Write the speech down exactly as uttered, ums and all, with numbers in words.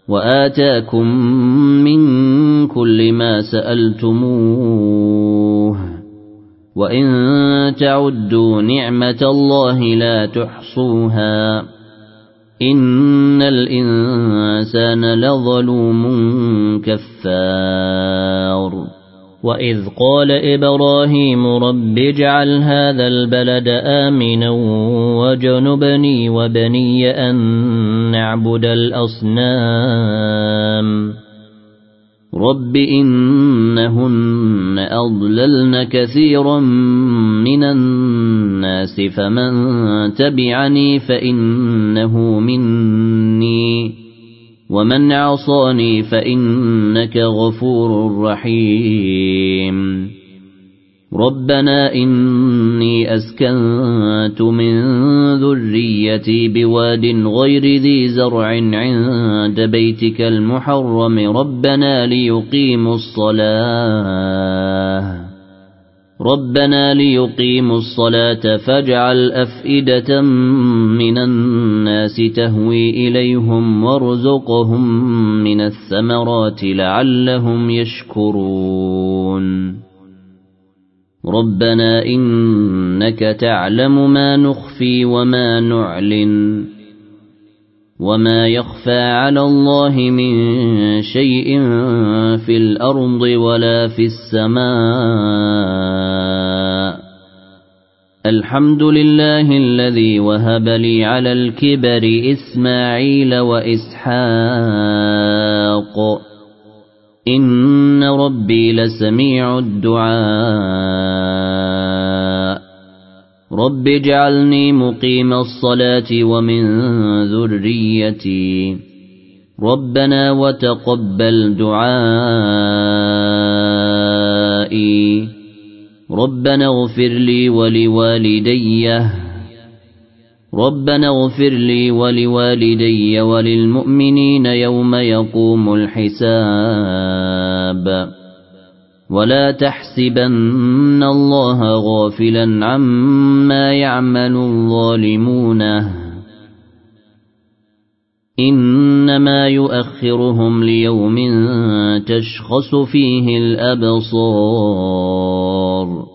وآتاكم من كل ما سألتموه وإن تعدوا نعمة الله لا تحصوها إن الإنسان لظلوم كفار وإذ قال إبراهيم رب اجعل هذا البلد آمنا وجنبني وبني أن نعبد الأصنام رب إنهن أضللن كثيرا من الناس فمن تبعني فإنه مني ومن عصاني فإنك غفور رحيم ربنا إني أسكنت من ذريتي بواد غير ذي زرع عند بيتك المحرم ربنا ليقيموا الصلاة ربنا ليقيموا الصلاة فاجعل أفئدة من الناس تهوي إليهم وارزقهم من الثمرات لعلهم يشكرون ربنا إنك تعلم ما نخفي وما نعلن وما يخفى على الله من شيء في الأرض ولا في السماء الحمد لله الذي وهب لي على الكبر إسماعيل وإسحاق إن ربي لسميع الدعاء رب اجعلني مقيم الصلاة ومن ذريتي ربنا وتقبل دعائي ربنا اغفر لي ولوالدي ربنا اغفر لي ولوالدي وللمؤمنين يوم يقوم الحساب ولا تحسبن الله غافلا عما يعمل الظالمون إنما يؤخرهم ليوم تشخص فيه الأبصار